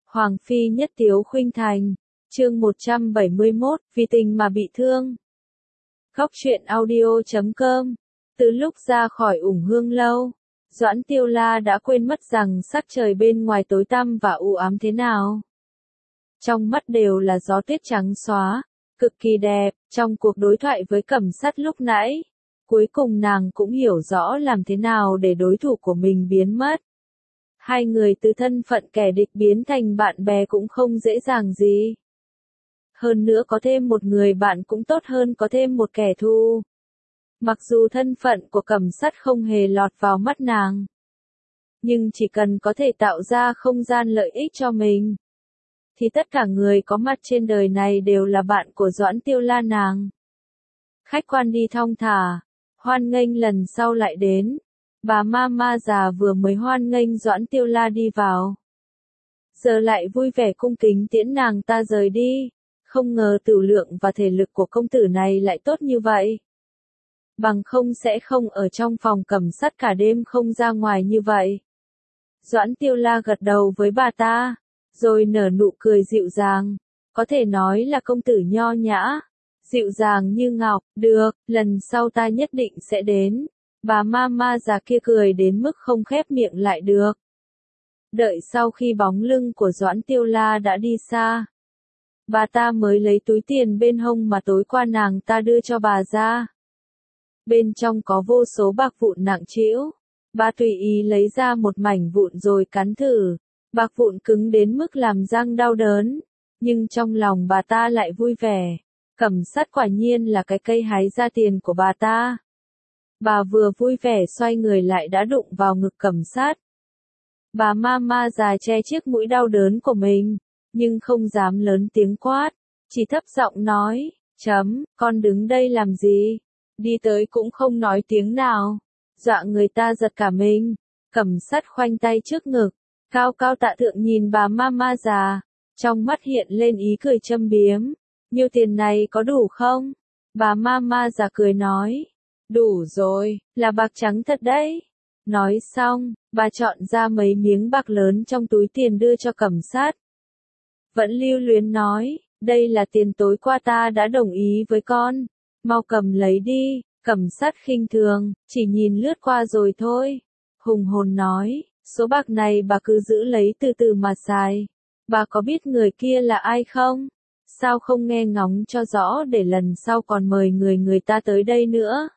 Hoàng phi nhất tiếu khuynh thành. Chương 171, vì tình mà bị thương. Góc truyện audio.com. Từ lúc ra khỏi Ủng Hương lâu, Doãn Tiêu La đã quên mất rằng sắc trời bên ngoài tối tăm và u ám thế nào. Trong mắt đều là gió tuyết trắng xóa, cực kỳ đẹp. Trong cuộc đối thoại với Cẩm Sắt lúc nãy, cuối cùng nàng cũng hiểu rõ làm thế nào để đối thủ của mình biến mất. Hai người từ thân phận kẻ địch biến thành bạn bè cũng không dễ dàng gì. Hơn nữa có thêm một người bạn cũng tốt hơn có thêm một kẻ thù. Mặc dù thân phận của Cẩm Sắt không hề lọt vào mắt nàng, nhưng chỉ cần có thể tạo ra không gian lợi ích cho mình, thì tất cả người có mặt trên đời này đều là bạn của Doãn Tiêu La nàng. Khách quan đi thong thả, hoan nghênh lần sau lại đến. Bà ma già vừa mới hoan nghênh Doãn Tiêu La đi vào, giờ lại vui vẻ cung kính tiễn nàng ta rời đi. Không ngờ tửu lượng và thể lực của công tử này lại tốt như vậy. Bằng không sẽ không ở trong phòng Cẩm Sắt cả đêm không ra ngoài như vậy. Doãn Tiêu La gật đầu với bà ta, rồi nở nụ cười dịu dàng. Có thể nói là công tử nho nhã, dịu dàng như ngọc. Được, lần sau ta nhất định sẽ đến. Bà ma già kia cười đến mức không khép miệng lại được. Đợi sau khi bóng lưng của Doãn Tiêu La đã đi xa, bà ta mới lấy túi tiền bên hông mà tối qua nàng ta đưa cho bà ra. Bên trong có vô số bạc vụn nặng trĩu. Bà tùy ý lấy ra một mảnh vụn rồi cắn thử. Bạc vụn cứng đến mức làm răng đau đớn, nhưng trong lòng bà ta lại vui vẻ. Cẩm Sắt quả nhiên là cái cây hái ra tiền của bà ta. Bà vừa vui vẻ xoay người lại đã đụng vào ngực Cẩm Sắt. Bà ma già che chiếc mũi đau đớn của mình, nhưng không dám lớn tiếng quát, chỉ thấp giọng nói, con đứng đây làm gì? Đi tới cũng không nói tiếng nào, dọa người ta giật cả mình. Cẩm Sắt khoanh tay trước ngực, cao cao tạ thượng nhìn bà ma già, trong mắt hiện lên ý cười châm biếm. Nhiêu tiền này có đủ không? Bà ma già cười nói, đủ rồi, là bạc trắng thật đấy. Nói xong, bà chọn ra mấy miếng bạc lớn trong túi tiền đưa cho Cẩm Sắt. Vẫn lưu luyến nói, đây là tiền tối qua ta đã đồng ý với con, mau cầm lấy đi. Cẩm Sắt khinh thường, chỉ nhìn lướt qua rồi thôi. Hùng hồn nói, số bạc này bà cứ giữ lấy từ từ mà xài. Bà có biết người kia là ai không? Sao không nghe ngóng cho rõ để lần sau còn mời người ta tới đây nữa?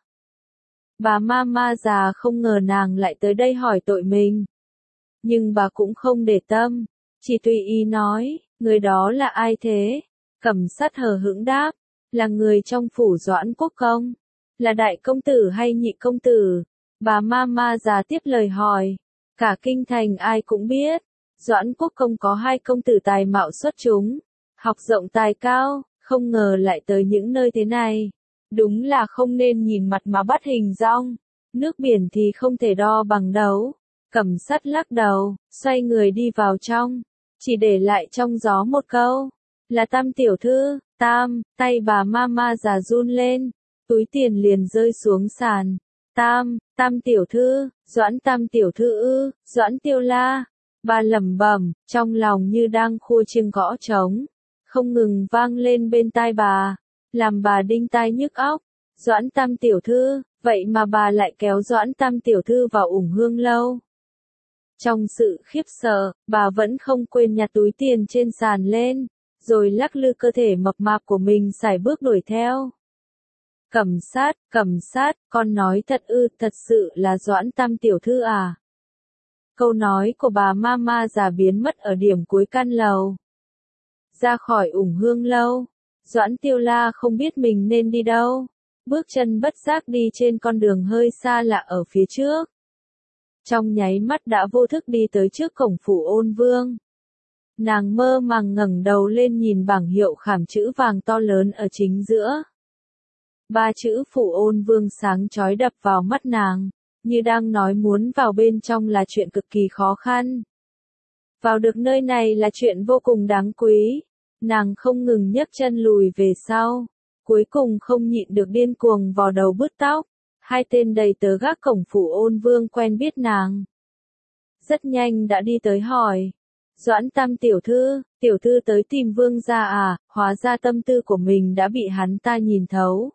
Bà ma già không ngờ nàng lại tới đây hỏi tội mình. Nhưng bà cũng không để tâm, chỉ tùy ý nói, người đó là ai thế? Cẩm Sắt hờ hững đáp, là người trong phủ Doãn Quốc công. Là đại công tử hay nhị công tử? Bà ma già tiếp lời hỏi. Cả kinh thành ai cũng biết, Doãn Quốc công có hai công tử tài mạo xuất chúng, học rộng tài cao, không ngờ lại tới những nơi thế này. Đúng là không nên nhìn mặt mà bắt hình dong, nước biển thì không thể đo bằng đấu. Cẩm Sắt lắc đầu, xoay người đi vào trong, chỉ để lại trong gió một câu, là Tam tiểu thư. Tam, tay bà ma già run lên, túi tiền liền rơi xuống sàn. Tam tiểu thư, Tam tiểu thư ư? Doãn Tiêu La. Bà lẩm bẩm, trong lòng như đang khua chiêng gõ trống, không ngừng vang lên bên tai bà, làm bà đinh tai nhức óc. Tam tiểu thư, vậy mà bà lại kéo Tam tiểu thư vào Ủng Hương lâu. Trong sự khiếp sợ, bà vẫn không quên nhặt túi tiền trên sàn lên, rồi lắc lư cơ thể mập mạp của mình sải bước đuổi theo. Cẩm Sắt, con nói thật ư? Thật sự là Tam tiểu thư à? Câu nói của bà ma già biến mất ở điểm cuối căn lầu. Ra khỏi Ủng Hương lâu, Doãn Tiêu La không biết mình nên đi đâu, bước chân bất giác đi trên con đường hơi xa lạ ở phía trước. Trong nháy mắt đã vô thức đi tới trước cổng phủ Ôn Vương. Nàng mơ màng ngẩng đầu lên nhìn bảng hiệu khảm chữ vàng to lớn ở chính giữa. Ba chữ phủ Ôn Vương sáng chói đập vào mắt nàng, như đang nói muốn vào bên trong là chuyện cực kỳ khó khăn. Vào được nơi này là chuyện vô cùng đáng quý. Nàng không ngừng nhấc chân lùi về sau, cuối cùng không nhịn được điên cuồng vò đầu bứt tóc. Hai tên đầy tớ gác cổng phủ Ôn Vương quen biết nàng, rất nhanh đã đi tới hỏi, Doãn Tam tiểu thư tới tìm vương gia à, hóa ra tâm tư của mình đã bị hắn ta nhìn thấu.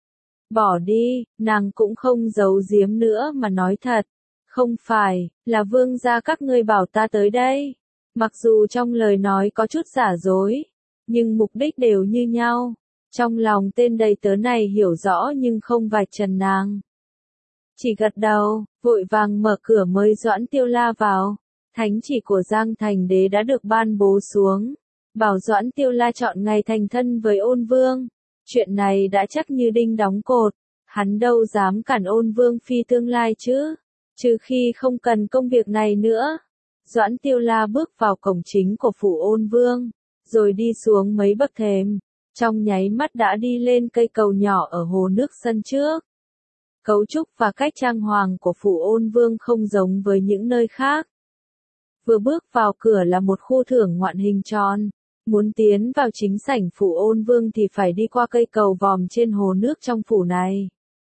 Bỏ đi, nàng cũng không giấu giếm nữa mà nói thật. Không phải, là vương gia các ngươi bảo ta tới đây. Mặc dù trong lời nói có chút giả dối, nhưng mục đích đều như nhau. Trong lòng tên đầy tớ này hiểu rõ nhưng không vạch trần nàng. Chỉ gật đầu, vội vàng mở cửa mới Doãn Tiêu La vào. Thánh chỉ của Giang Thành Đế đã được ban bố xuống. Bảo Doãn Tiêu La chọn ngày thành thân với Ôn Vương. Chuyện này đã chắc như đinh đóng cột. Hắn đâu dám cản Ôn Vương phi tương lai chứ. Trừ khi không cần công việc này nữa. Doãn Tiêu La bước vào cổng chính của phủ Ôn Vương. Rồi đi xuống mấy bậc thềm. Trong nháy mắt đã đi lên cây cầu nhỏ ở hồ nước sân trước. Cấu trúc và cách trang hoàng của phủ Ôn Vương không giống với những nơi khác. Vừa bước vào cửa là một khu thưởng ngoạn hình tròn. Muốn tiến vào chính sảnh phủ Ôn Vương thì phải đi qua cây cầu vòm trên hồ nước trong phủ này.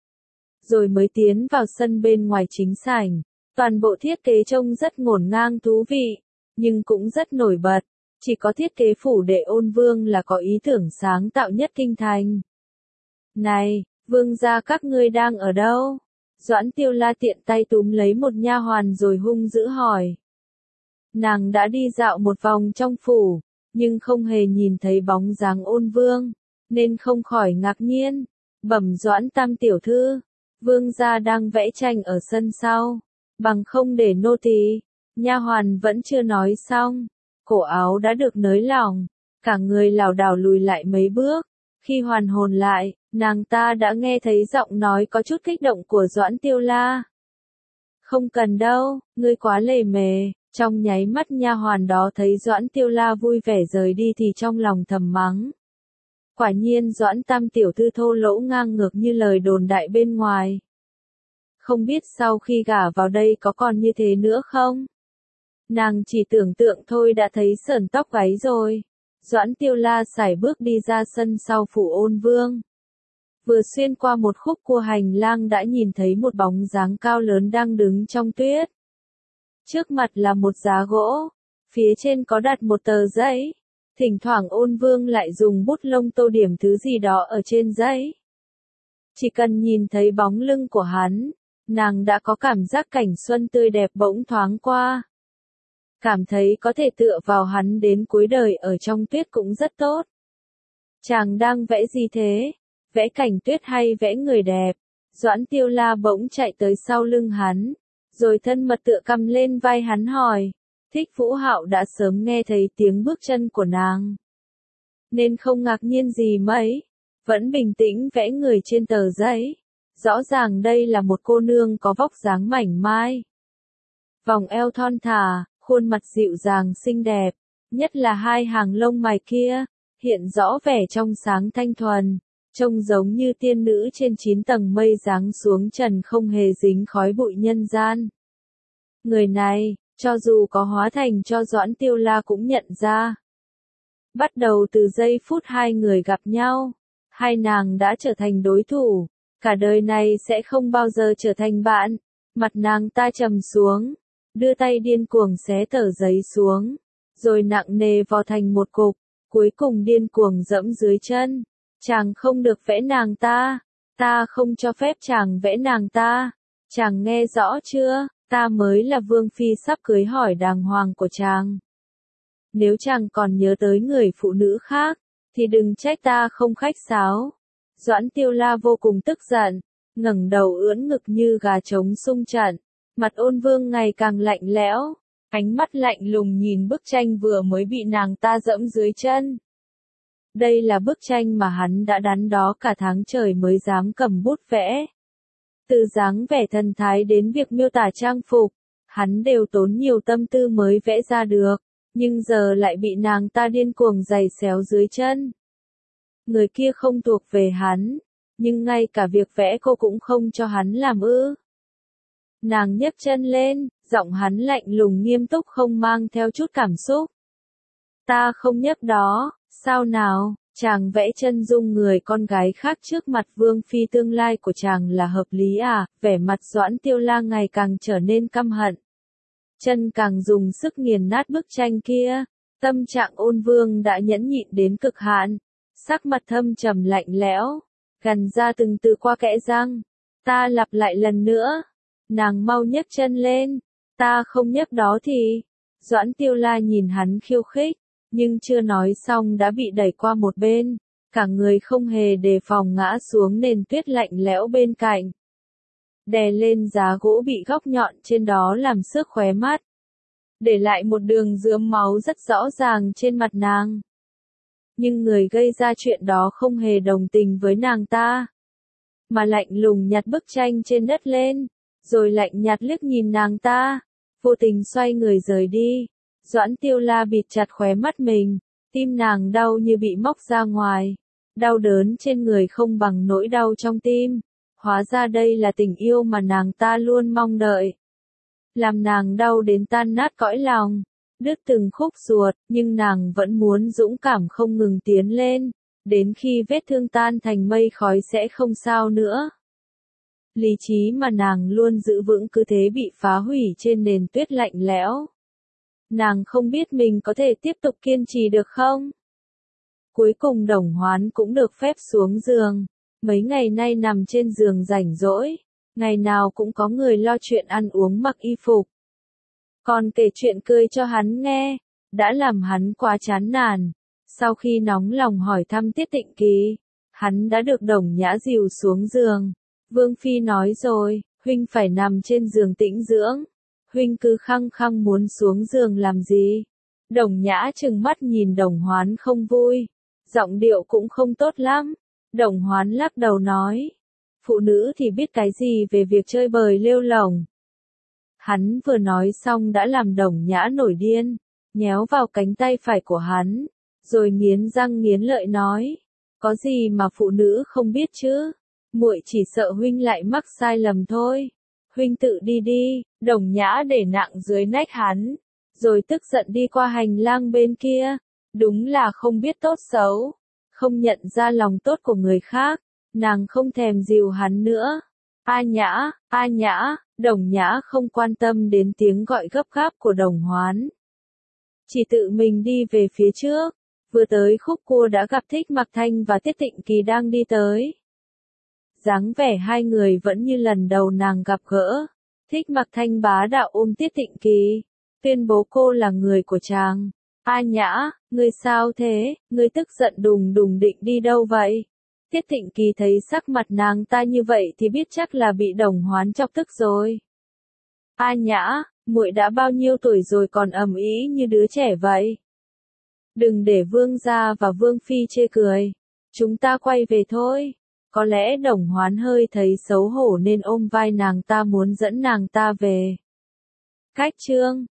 Rồi mới tiến vào sân bên ngoài chính sảnh. Toàn bộ thiết kế trông rất ngổn ngang thú vị, nhưng cũng rất nổi bật. Chỉ có thiết kế phủ đệ Ôn Vương là có ý tưởng sáng tạo nhất kinh thành. Này, vương gia các ngươi đang ở đâu? Doãn Tiêu La tiện tay túm lấy một nha hoàn rồi hung dữ hỏi. Nàng đã đi dạo một vòng trong phủ, nhưng không hề nhìn thấy bóng dáng Ôn Vương, nên không khỏi ngạc nhiên. Bẩm Doãn Tam tiểu thư, vương gia đang vẽ tranh ở sân sau, bằng không để nô tỳ. Nha hoàn vẫn chưa nói xong, cổ áo đã được nới lỏng, cả người lảo đảo lùi lại mấy bước. Khi hoàn hồn lại, nàng ta đã nghe thấy giọng nói có chút kích động của Doãn Tiêu La. Không cần đâu, ngươi quá lề mề. Trong nháy mắt nha hoàn đó thấy Doãn Tiêu La vui vẻ rời đi thì trong lòng thầm mắng. Quả nhiên Doãn Tam tiểu thư thô lỗ ngang ngược như lời đồn đại bên ngoài. Không biết sau khi gả vào đây có còn như thế nữa không? Nàng chỉ tưởng tượng thôi đã thấy sởn tóc gáy rồi. Doãn Tiêu La sải bước đi ra sân sau phủ Ôn Vương. Vừa xuyên qua một khúc cua hành lang đã nhìn thấy một bóng dáng cao lớn đang đứng trong tuyết. Trước mặt là một giá gỗ, phía trên có đặt một tờ giấy. Thỉnh thoảng Ôn Vương lại dùng bút lông tô điểm thứ gì đó ở trên giấy. Chỉ cần nhìn thấy bóng lưng của hắn, nàng đã có cảm giác cảnh xuân tươi đẹp bỗng thoáng qua. Cảm thấy có thể tựa vào hắn đến cuối đời ở trong tuyết cũng rất tốt. Chàng đang vẽ gì thế? Vẽ cảnh tuyết hay vẽ người đẹp? Doãn Tiêu La bỗng chạy tới sau lưng hắn, rồi thân mật tựa cầm lên vai hắn hỏi. Thích Vũ Hạo đã sớm nghe thấy tiếng bước chân của nàng, nên không ngạc nhiên gì mấy, vẫn bình tĩnh vẽ người trên tờ giấy. Rõ ràng đây là một cô nương có vóc dáng mảnh mai, vòng eo thon thả, khuôn mặt dịu dàng xinh đẹp, nhất là hai hàng lông mày kia, hiện rõ vẻ trong sáng thanh thuần, trông giống như tiên nữ trên 9 tầng mây giáng xuống trần không hề dính khói bụi nhân gian. Người này, cho dù có hóa thành cho Doãn Tiêu La cũng nhận ra. Bắt đầu từ giây phút hai người gặp nhau, hai nàng đã trở thành đối thủ, cả đời này sẽ không bao giờ trở thành bạn. Mặt nàng ta trầm xuống, đưa tay điên cuồng xé tờ giấy xuống, rồi nặng nề vò thành một cục, cuối cùng điên cuồng dẫm dưới chân. Chàng không được vẽ nàng ta không cho phép chàng vẽ nàng ta. Chàng nghe rõ chưa, ta mới là vương phi sắp cưới hỏi đàng hoàng của chàng. Nếu chàng còn nhớ tới người phụ nữ khác, thì đừng trách ta không khách sáo. Doãn Tiêu La vô cùng tức giận, ngẩng đầu ưỡn ngực như gà trống xung trận. Mặt Ôn Vương ngày càng lạnh lẽo, ánh mắt lạnh lùng nhìn bức tranh vừa mới bị nàng ta dẫm dưới chân. Đây là bức tranh mà hắn đã đắn đo cả tháng trời mới dám cầm bút vẽ. Từ dáng vẻ thần thái đến việc miêu tả trang phục, hắn đều tốn nhiều tâm tư mới vẽ ra được, nhưng giờ lại bị nàng ta điên cuồng giày xéo dưới chân. Người kia không thuộc về hắn, nhưng ngay cả việc vẽ cô cũng không cho hắn làm ư? Nàng nhấc chân lên, giọng hắn lạnh lùng nghiêm túc không mang theo chút cảm xúc. Ta không nhấc đó, sao nào? Chàng vẽ chân dung người con gái khác trước mặt vương phi tương lai của chàng là hợp lý à? Vẻ mặt Doãn Tiêu La ngày càng trở nên căm hận. chân càng dùng sức nghiền nát bức tranh kia. Tâm trạng Ôn Vương đã nhẫn nhịn đến cực hạn, sắc mặt thâm trầm lạnh lẽo, gằn ra từng từ qua kẽ răng. Ta lặp lại lần nữa, nàng mau nhấc chân lên, ta không nhấc đó thì. Doãn Tiêu La nhìn hắn khiêu khích, nhưng chưa nói xong đã bị đẩy qua một bên, cả người không hề đề phòng ngã xuống nền tuyết lạnh lẽo bên cạnh. Đè lên giá gỗ bị góc nhọn trên đó làm xước khóe mắt, để lại một đường rướm máu rất rõ ràng trên mặt nàng. Nhưng người gây ra chuyện đó không hề đồng tình với nàng ta, mà lạnh lùng nhặt bức tranh trên đất lên, rồi lạnh nhạt liếc nhìn nàng ta, vô tình xoay người rời đi. Doãn Tiêu La bịt chặt khóe mắt mình, tim nàng đau như bị móc ra ngoài, đau đớn trên người không bằng nỗi đau trong tim. Hóa ra đây là tình yêu mà nàng ta luôn mong đợi, làm nàng đau đến tan nát cõi lòng, đứt từng khúc ruột, nhưng nàng vẫn muốn dũng cảm không ngừng tiến lên, đến khi vết thương tan thành mây khói sẽ không sao nữa. Lý trí mà nàng luôn giữ vững cứ thế bị phá hủy trên nền tuyết lạnh lẽo. Nàng không biết mình có thể tiếp tục kiên trì được không? Cuối cùng Đồng Hoán cũng được phép xuống giường. Mấy ngày nay nằm trên giường rảnh rỗi, ngày nào cũng có người lo chuyện ăn uống mặc y phục. Còn kể chuyện cười cho hắn nghe, đã làm hắn quá chán nản. Sau khi nóng lòng hỏi thăm Tiết Tịnh Kỳ, hắn đã được Đồng Nhã dìu xuống giường. Vương Phi nói rồi, huynh phải nằm trên giường tĩnh dưỡng. Huynh cứ khăng khăng muốn xuống giường làm gì? Đồng Nhã trừng mắt nhìn Đồng Hoán không vui, giọng điệu cũng không tốt lắm. Đồng Hoán lắc đầu nói, phụ nữ thì biết cái gì về việc chơi bời lêu lổng. Hắn vừa nói xong đã làm Đồng Nhã nổi điên, nhéo vào cánh tay phải của hắn, rồi nghiến răng nghiến lợi nói, có gì mà phụ nữ không biết chứ, muội chỉ sợ huynh lại mắc sai lầm thôi. Huynh tự đi đi. Đồng Nhã để nặng dưới nách hắn, rồi tức giận đi qua hành lang bên kia, đúng là không biết tốt xấu, không nhận ra lòng tốt của người khác, nàng không thèm dìu hắn nữa. A Nhã, Đồng Nhã không quan tâm đến tiếng gọi gấp gáp của Đồng Hoán, chỉ tự mình đi về phía trước, vừa tới khúc cua đã gặp Thích Mặc Thanh và Tiết Tịnh Kỳ đang đi tới. Dáng vẻ hai người vẫn như lần đầu nàng gặp gỡ. Thích Mặc Thanh bá đạo ôm Tiết Tịnh Kỳ, tuyên bố cô là người của chàng. A Nhã, ngươi sao thế, ngươi tức giận đùng đùng định đi đâu vậy? Tiết Tịnh Kỳ thấy sắc mặt nàng ta như vậy thì biết chắc là bị Đồng Hoán chọc tức rồi. A Nhã, muội đã bao nhiêu tuổi rồi còn ầm ĩ như đứa trẻ vậy? Đừng để Vương gia và Vương Phi chê cười. Chúng ta quay về thôi. Có lẽ Đồng Hoán hơi thấy xấu hổ nên ôm vai nàng ta muốn dẫn nàng ta về. Cách chương